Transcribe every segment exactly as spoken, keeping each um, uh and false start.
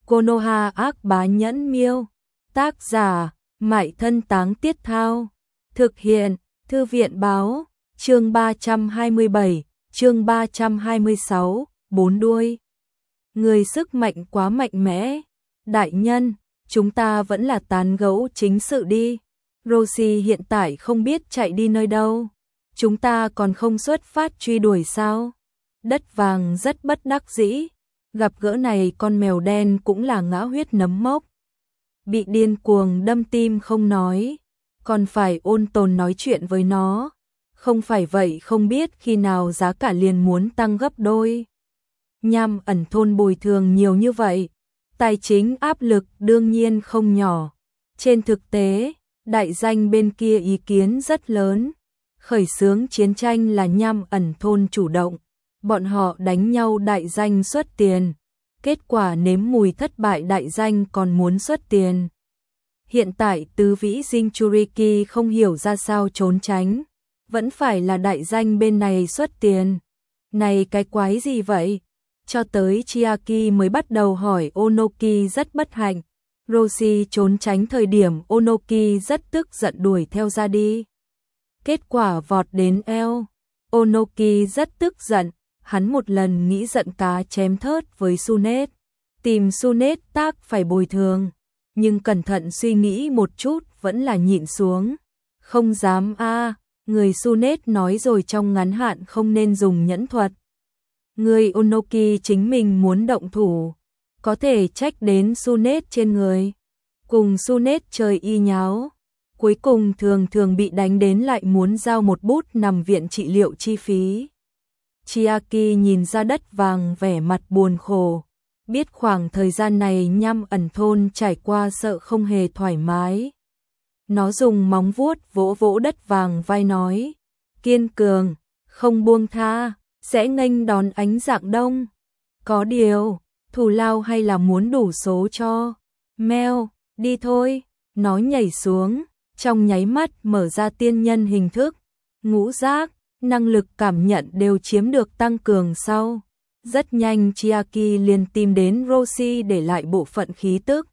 Konoha ác bá nhẫn miêu. Tác giả, Mại Thân Táng Tiết Thao. Thực hiện, Thư viện báo, chương ba trăm hai mươi bảy, chương ba trăm hai mươi sáu, bốn đuôi. Người sức mạnh quá mạnh mẽ. Đại nhân, chúng ta vẫn là tán gẫu chính sự đi. Roshi hiện tại không biết chạy đi nơi đâu. Chúng ta còn không xuất phát truy đuổi sao? Đất vàng rất bất đắc dĩ. Gặp gỡ này con mèo đen cũng là ngã huyết nấm mốc. Bị điên cuồng đâm tim không nói, còn phải ôn tồn nói chuyện với nó. Không phải vậy không biết khi nào giá cả liền muốn tăng gấp đôi. Nham ẩn thôn bồi thường nhiều như vậy, tài chính áp lực đương nhiên không nhỏ. Trên thực tế, đại danh bên kia ý kiến rất lớn. Khởi xướng chiến tranh là Nham ẩn thôn chủ động. Bọn họ đánh nhau đại danh xuất tiền. Kết quả nếm mùi thất bại đại danh còn muốn xuất tiền. Hiện tại tứ vĩ Jinchuriki không hiểu ra sao trốn tránh. Vẫn phải là đại danh bên này xuất tiền. Này cái quái gì vậy? Cho tới Chiaki mới bắt đầu hỏi Onoki rất bất hạnh. Roshi trốn tránh thời điểm Onoki rất tức giận đuổi theo ra đi. Kết quả vọt đến eo. Onoki rất tức giận. Hắn một lần nghĩ giận cá chém thớt với Sunet. Tìm Sunet tác phải bồi thường. Nhưng cẩn thận suy nghĩ một chút vẫn là nhịn xuống. Không dám a à, người Sunet nói rồi trong ngắn hạn không nên dùng nhẫn thuật. Người Onoki chính mình muốn động thủ. Có thể trách đến Sunet trên người. Cùng Sunet chơi y nháo. Cuối cùng thường thường bị đánh đến lại muốn giao một bút nằm viện trị liệu chi phí. Chiaki nhìn ra đất vàng vẻ mặt buồn khổ. Biết khoảng thời gian này Nham ẩn thôn trải qua sợ không hề thoải mái. Nó dùng móng vuốt vỗ vỗ đất vàng vai nói. Kiên cường, không buông tha, sẽ nghênh đón ánh rạng đông. Có điều, thù lao hay là muốn đủ số cho. Mèo, đi thôi. Nó nhảy xuống, trong nháy mắt mở ra tiên nhân hình thức. Ngũ giác, năng lực cảm nhận đều chiếm được tăng cường sau. Rất nhanh Chiaki liền tìm đến Roshi để lại bộ phận khí tức.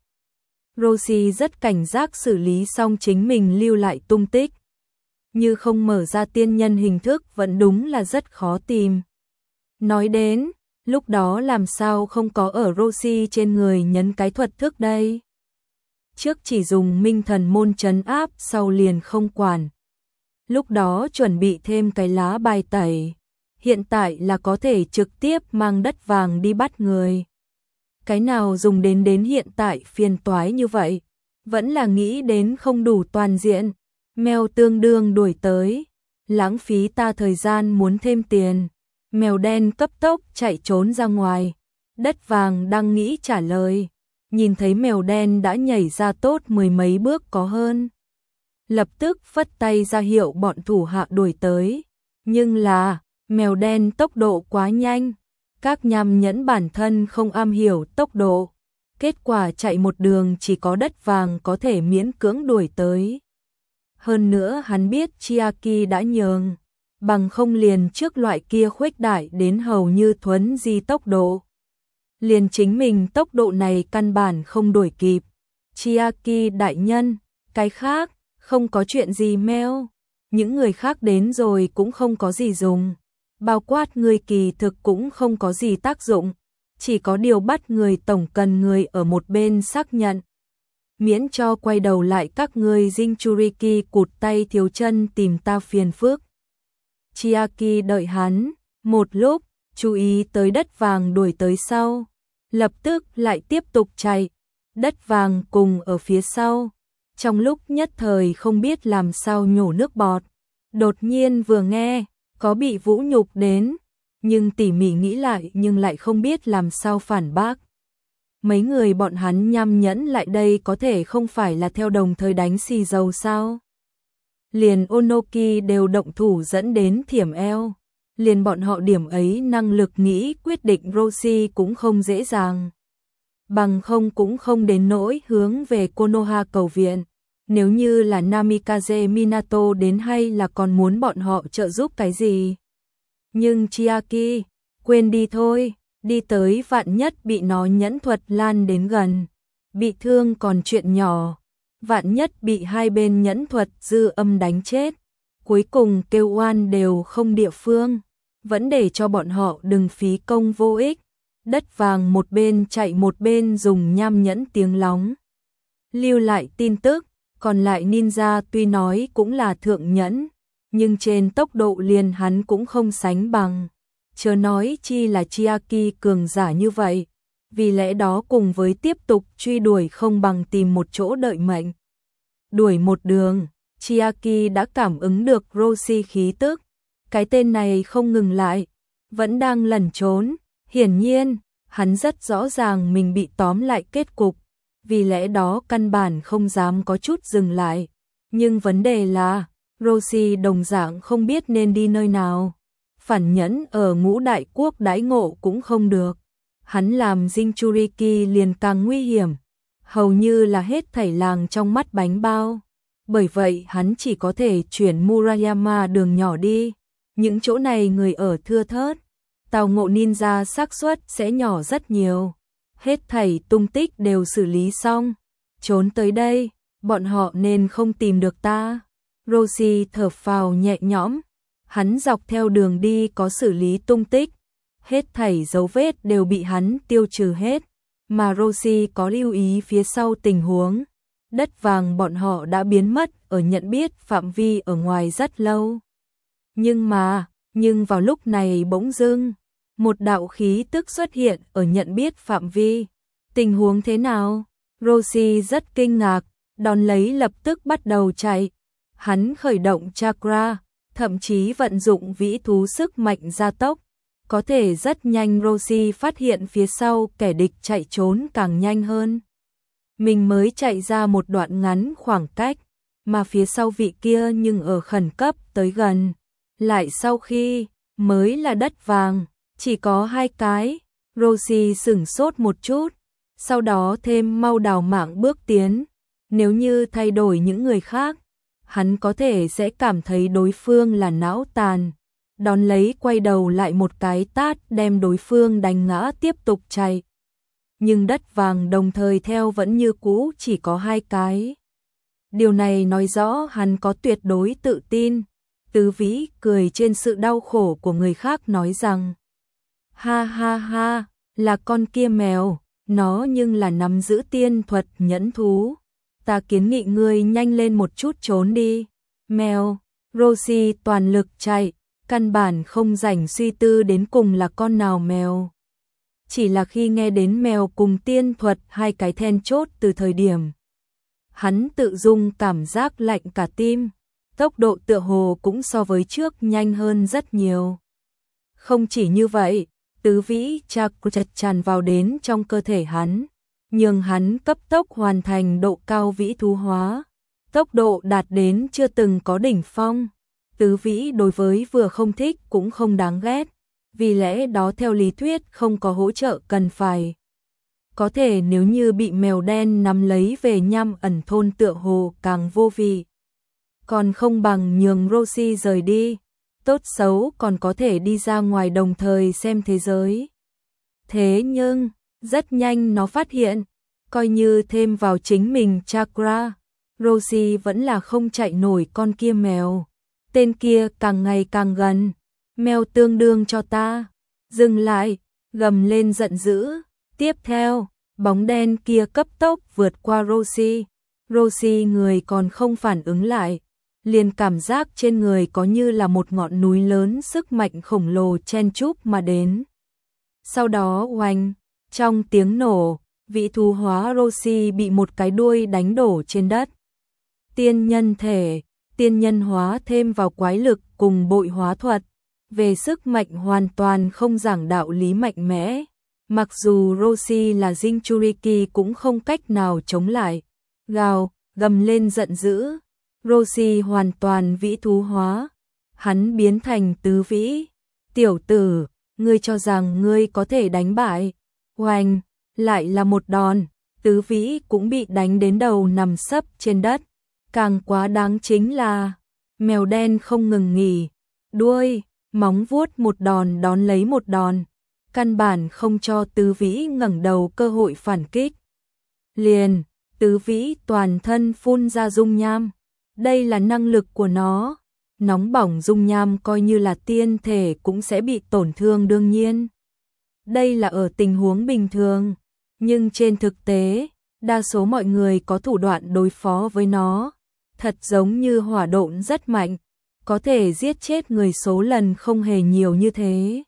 Roshi rất cảnh giác xử lý xong chính mình lưu lại tung tích. Như không mở ra tiên nhân hình thức vẫn đúng là rất khó tìm. Nói đến, lúc đó làm sao không có ở Roshi trên người nhấn cái thuật thức đây? Trước chỉ dùng minh thần môn trấn áp sau liền không quản. Lúc đó chuẩn bị thêm cái lá bài tẩy. Hiện tại là có thể trực tiếp mang đất vàng đi bắt người. Cái nào dùng đến đến hiện tại phiền toái như vậy. Vẫn là nghĩ đến không đủ toàn diện. Mèo tương đương đuổi tới. Lãng phí ta thời gian muốn thêm tiền. Mèo đen cấp tốc chạy trốn ra ngoài. Đất vàng đang nghĩ trả lời. Nhìn thấy mèo đen đã nhảy ra tốt mười mấy bước có hơn. Lập tức phất tay ra hiệu bọn thủ hạ đuổi tới. Nhưng là, mèo đen tốc độ quá nhanh. Các nham nhẫn bản thân không am hiểu tốc độ. Kết quả chạy một đường chỉ có đất vàng có thể miễn cưỡng đuổi tới. Hơn nữa hắn biết Chiaki đã nhường. Bằng không liền trước loại kia khuếch đại đến hầu như thuấn di tốc độ. Liền chính mình tốc độ này căn bản không đuổi kịp. Chiaki đại nhân, cái khác. Không có chuyện gì meo, những người khác đến rồi cũng không có gì dùng, bao quát người kỳ thực cũng không có gì tác dụng, chỉ có điều bắt người tổng cần người ở một bên xác nhận. Miễn cho quay đầu lại các người Jinchuriki cụt tay thiếu chân tìm ta phiền phức. Chiaki đợi hắn, một lúc, chú ý tới đất vàng đuổi tới sau, lập tức lại tiếp tục chạy, đất vàng cùng ở phía sau. Trong lúc nhất thời không biết làm sao nhổ nước bọt, đột nhiên vừa nghe, có bị vũ nhục đến, nhưng tỉ mỉ nghĩ lại nhưng lại không biết làm sao phản bác. Mấy người bọn hắn nham nhẫn lại đây có thể không phải là theo đồng thời đánh xì dầu sao? Liền Onoki đều động thủ dẫn đến thiểm eo, liền bọn họ điểm ấy năng lực nghĩ quyết định Roshi cũng không dễ dàng. Bằng không cũng không đến nỗi hướng về Konoha cầu viện. Nếu như là Namikaze Minato đến hay là còn muốn bọn họ trợ giúp cái gì. Nhưng Chiaki, quên đi thôi, đi tới vạn nhất bị nó nhẫn thuật lan đến gần, bị thương còn chuyện nhỏ, vạn nhất bị hai bên nhẫn thuật dư âm đánh chết, cuối cùng kêu oan đều không địa phương, vẫn để cho bọn họ đừng phí công vô ích. Đất vàng một bên chạy một bên dùng nham nhẫn tiếng lóng lưu lại tin tức, còn lại ninja tuy nói cũng là thượng nhẫn, nhưng trên tốc độ liền hắn cũng không sánh bằng, chớ nói chi là Chiaki cường giả như vậy, vì lẽ đó cùng với tiếp tục truy đuổi không bằng tìm một chỗ đợi mệnh. Đuổi một đường, Chiaki đã cảm ứng được Roshi khí tức, cái tên này không ngừng lại, vẫn đang lẩn trốn, hiển nhiên, hắn rất rõ ràng mình bị tóm lại kết cục, vì lẽ đó căn bản không dám có chút dừng lại, nhưng vấn đề là, Roshi đồng dạng không biết nên đi nơi nào, phản nhẫn ở ngũ đại quốc đãi ngộ cũng không được, hắn làm Jinchuriki liền càng nguy hiểm, hầu như là hết thảy làng trong mắt bánh bao, bởi vậy hắn chỉ có thể chuyển Murayama đường nhỏ đi, những chỗ này người ở thưa thớt, tào ngộ ninja xác suất sẽ nhỏ rất nhiều, hết thảy tung tích đều xử lý xong, trốn tới đây, bọn họ nên không tìm được ta. Roshi thở phào nhẹ nhõm, hắn dọc theo đường đi có xử lý tung tích, hết thảy dấu vết đều bị hắn tiêu trừ hết, mà Roshi có lưu ý phía sau tình huống, đất vàng bọn họ đã biến mất ở nhận biết phạm vi ở ngoài rất lâu. Nhưng mà, nhưng vào lúc này bỗng dưng, một đạo khí tức xuất hiện ở nhận biết phạm vi. Tình huống thế nào? Roshi rất kinh ngạc, đón lấy lập tức bắt đầu chạy. Hắn khởi động chakra, thậm chí vận dụng vĩ thú sức mạnh gia tốc. Có thể rất nhanh Roshi phát hiện phía sau kẻ địch chạy trốn càng nhanh hơn. Mình mới chạy ra một đoạn ngắn khoảng cách, mà phía sau vị kia nhưng ở khẩn cấp tới gần. Lại sau khi, mới là đất vàng, chỉ có hai cái, Roshi sửng sốt một chút, sau đó thêm mau đào mạng bước tiến. Nếu như thay đổi những người khác, hắn có thể sẽ cảm thấy đối phương là não tàn, đón lấy quay đầu lại một cái tát đem đối phương đánh ngã tiếp tục chạy. Nhưng đất vàng đồng thời theo vẫn như cũ chỉ có hai cái. Điều này nói rõ hắn có tuyệt đối tự tin. Tứ Vĩ cười trên sự đau khổ của người khác nói rằng, ha ha ha, là con kia mèo, nó nhưng là nắm giữ tiên thuật nhẫn thú. Ta kiến nghị ngươi nhanh lên một chút trốn đi. Mèo, Roshi toàn lực chạy, căn bản không rảnh suy tư đến cùng là con nào mèo. Chỉ là khi nghe đến mèo cùng tiên thuật hai cái then chốt từ thời điểm, hắn tự dung cảm giác lạnh cả tim, tốc độ tựa hồ cũng so với trước nhanh hơn rất nhiều. Không chỉ như vậy, tứ vĩ chakra tràn vào đến trong cơ thể hắn, nhưng hắn cấp tốc hoàn thành độ cao vĩ thú hóa, tốc độ đạt đến chưa từng có đỉnh phong. Tứ vĩ đối với vừa không thích cũng không đáng ghét, vì lẽ đó theo lý thuyết không có hỗ trợ cần phải. Có thể nếu như bị mèo đen nắm lấy về nhăm ẩn thôn tựa hồ càng vô vị. Còn không bằng nhường Roshi rời đi, tốt xấu còn có thể đi ra ngoài đồng thời xem thế giới. Thế nhưng, rất nhanh nó phát hiện, coi như thêm vào chính mình chakra, Roshi vẫn là không chạy nổi con kia mèo. Tên kia càng ngày càng gần, mèo tương đương cho ta, dừng lại, gầm lên giận dữ. Tiếp theo, bóng đen kia cấp tốc vượt qua Roshi, Roshi người còn không phản ứng lại, liền cảm giác trên người có như là một ngọn núi lớn sức mạnh khổng lồ chen chúc mà đến. Sau đó oanh, trong tiếng nổ, vị thú hóa Roshi bị một cái đuôi đánh đổ trên đất. Tiên nhân thể, tiên nhân hóa thêm vào quái lực cùng bội hóa thuật, về sức mạnh hoàn toàn không giảng đạo lý mạnh mẽ. Mặc dù Roshi là Jinchuriki cũng không cách nào chống lại. Gào, gầm lên giận dữ. Roshi hoàn toàn vĩ thú hóa. Hắn biến thành tứ vĩ. Tiểu tử, ngươi cho rằng ngươi có thể đánh bại. Oanh, lại là một đòn. Tứ vĩ cũng bị đánh đến đầu nằm sấp trên đất. Càng quá đáng chính là, mèo đen không ngừng nghỉ. Đuôi, móng vuốt một đòn đón lấy một đòn. căn bản không cho Tứ Vĩ ngẩng đầu cơ hội phản kích. Liền, Tứ Vĩ toàn thân phun ra dung nham. Đây là năng lực của nó. Nóng bỏng dung nham coi như là tiên thể cũng sẽ bị tổn thương đương nhiên. Đây là ở tình huống bình thường, nhưng trên thực tế, đa số mọi người có thủ đoạn đối phó với nó. Thật giống như hỏa độn rất mạnh, có thể giết chết người số lần không hề nhiều như thế.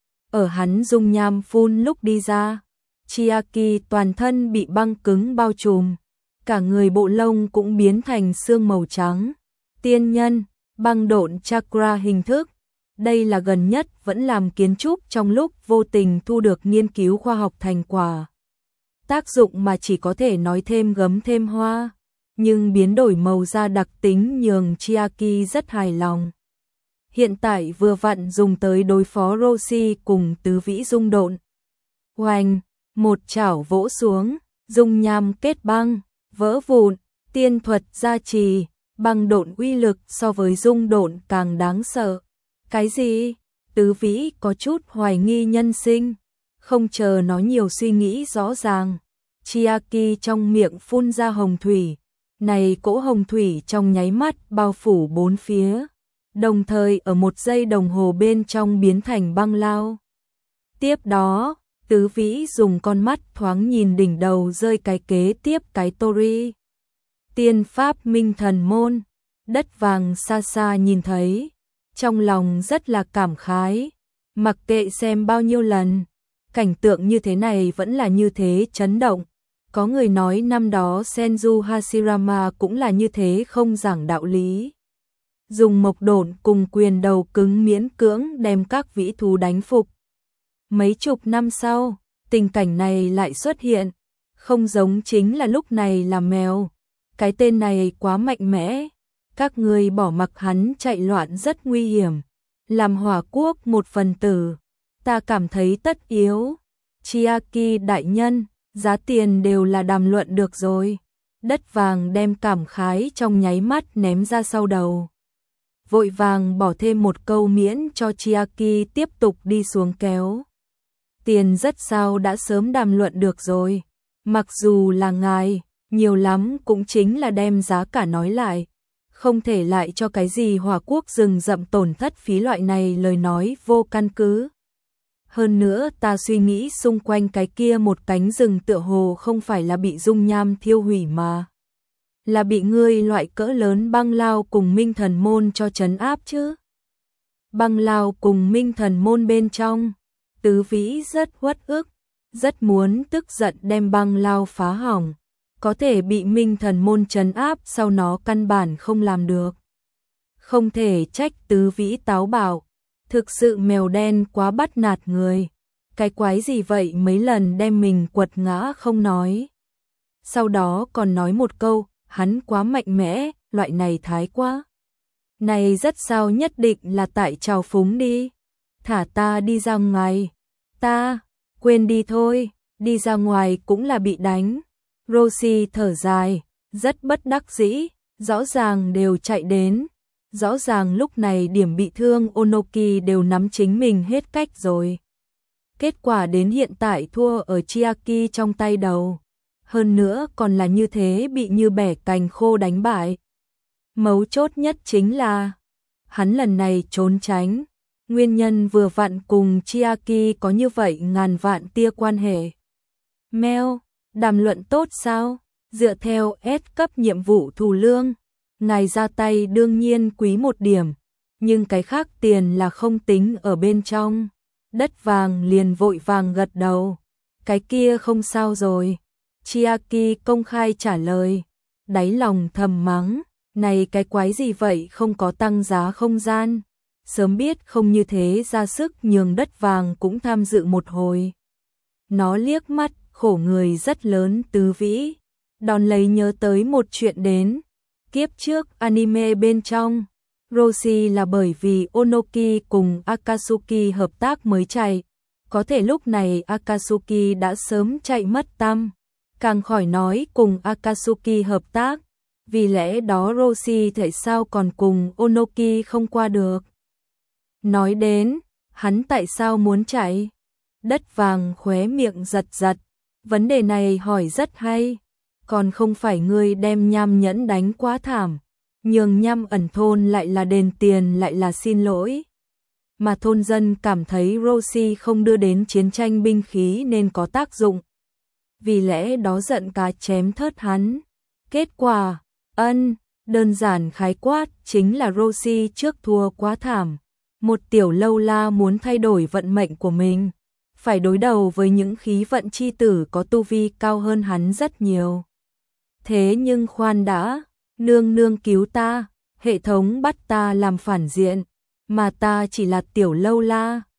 Ở hắn dung nham phun lúc đi ra, Chiaki toàn thân bị băng cứng bao trùm, cả người bộ lông cũng biến thành xương màu trắng. Tiên nhân, băng độn chakra hình thức. Đây là gần nhất vẫn làm kiến trúc trong lúc vô tình thu được nghiên cứu khoa học thành quả. Tác dụng mà chỉ có thể nói thêm gấm thêm hoa, nhưng biến đổi màu da đặc tính nhường Chiaki rất hài lòng. Hiện tại vừa vặn dùng tới đối phó Roshi cùng Tứ Vĩ dung độn. Oanh, một chảo vỗ xuống, dung nham kết băng, vỡ vụn, tiên thuật gia trì, băng độn uy lực so với dung độn càng đáng sợ. Cái gì? Tứ Vĩ có chút hoài nghi nhân sinh, không chờ nó nhiều suy nghĩ rõ ràng. Chiaki trong miệng phun ra hồng thủy, này cỗ hồng thủy trong nháy mắt bao phủ bốn phía, đồng thời ở một giây đồng hồ bên trong biến thành băng lao. Tiếp đó, Tứ Vĩ dùng con mắt thoáng nhìn đỉnh đầu rơi cái kế tiếp cái Tori. Tiên pháp minh thần môn, đất vàng xa xa nhìn thấy, trong lòng rất là cảm khái, mặc kệ xem bao nhiêu lần, cảnh tượng như thế này vẫn là như thế chấn động. Có người nói năm đó Senju Hashirama cũng là như thế không giảng đạo lý. Dùng mộc độn cùng quyền đầu cứng miễn cưỡng đem các vĩ thú đánh phục. Mấy chục năm sau, tình cảnh này lại xuất hiện, không giống chính là lúc này là mèo. Cái tên này quá mạnh mẽ, các người bỏ mặc hắn chạy loạn rất nguy hiểm. Làm hỏa quốc một phần tử, ta cảm thấy tất yếu. Chiaki đại nhân, giá tiền đều là đàm luận được rồi. Đất vàng đem cảm khái trong nháy mắt ném ra sau đầu. Vội vàng bỏ thêm một câu miễn cho Chiaki tiếp tục đi xuống kéo. Tiền rất sao đã sớm đàm luận được rồi. Mặc dù là ngài, nhiều lắm cũng chính là đem giá cả nói lại. Không thể lại cho cái gì hỏa quốc rừng rậm tổn thất phí loại này lời nói vô căn cứ. Hơn nữa ta suy nghĩ xung quanh cái kia một cánh rừng tựa hồ không phải là bị dung nham thiêu hủy mà. Là bị ngươi loại cỡ lớn băng lao cùng minh thần môn cho trấn áp chứ. Băng lao cùng minh thần môn bên trong, Tứ Vĩ rất uất ức, rất muốn tức giận đem băng lao phá hỏng. Có thể bị minh thần môn trấn áp sau nó căn bản không làm được. Không thể trách Tứ Vĩ táo bạo, thực sự mèo đen quá bắt nạt người. Cái quái gì vậy mấy lần đem mình quật ngã không nói. Sau đó còn nói một câu, hắn quá mạnh mẽ, loại này thái quá. Này rất sao nhất định là tại trào phúng đi. Thả ta đi ra ngoài. Ta, quên đi thôi, đi ra ngoài cũng là bị đánh. Roshi thở dài, rất bất đắc dĩ, rõ ràng đều chạy đến. Rõ ràng lúc này điểm bị thương Onoki đều nắm chính mình hết cách rồi. Kết quả đến hiện tại thua ở Chiaki trong tay đầu. Hơn nữa còn là như thế bị như bẻ cành khô đánh bại. Mấu chốt nhất chính là hắn lần này trốn tránh. Nguyên nhân vừa vặn cùng Chiaki có như vậy ngàn vạn tia quan hệ. Mèo, đàm luận tốt sao? Dựa theo S cấp nhiệm vụ thù lương, ngài ra tay đương nhiên quý một điểm, nhưng cái khác tiền là không tính ở bên trong. Đất vàng liền vội vàng gật đầu. Cái kia không sao rồi. Chiaki công khai trả lời, đáy lòng thầm mắng, này cái quái gì vậy không có tăng giá không gian. Sớm biết không như thế ra sức nhường đất vàng cũng tham dự một hồi. Nó liếc mắt, khổ người rất lớn Tứ Vĩ. Đòn lấy nhớ tới một chuyện đến. Kiếp trước anime bên trong, Roshi là bởi vì Onoki cùng Akatsuki hợp tác mới chạy. Có thể lúc này Akatsuki đã sớm chạy mất tăm. Càng khỏi nói cùng Akatsuki hợp tác. Vì lẽ đó Roshi tại sao còn cùng Onoki không qua được. Nói đến, hắn tại sao muốn chạy? Đất vàng khóe miệng giật giật, vấn đề này hỏi rất hay, còn không phải ngươi đem Nham Nhẫn đánh quá thảm, nhường Nham ẩn thôn lại là đền tiền lại là xin lỗi. Mà thôn dân cảm thấy Rosie không đưa đến chiến tranh binh khí nên có tác dụng. Vì lẽ đó giận cá chém thớt hắn. Kết quả, ân, đơn giản khái quát chính là Rosie trước thua quá thảm. Một tiểu lâu la muốn thay đổi vận mệnh của mình, phải đối đầu với những khí vận chi tử có tu vi cao hơn hắn rất nhiều. Thế nhưng khoan đã, nương nương cứu ta, hệ thống bắt ta làm phản diện, mà ta chỉ là tiểu lâu la.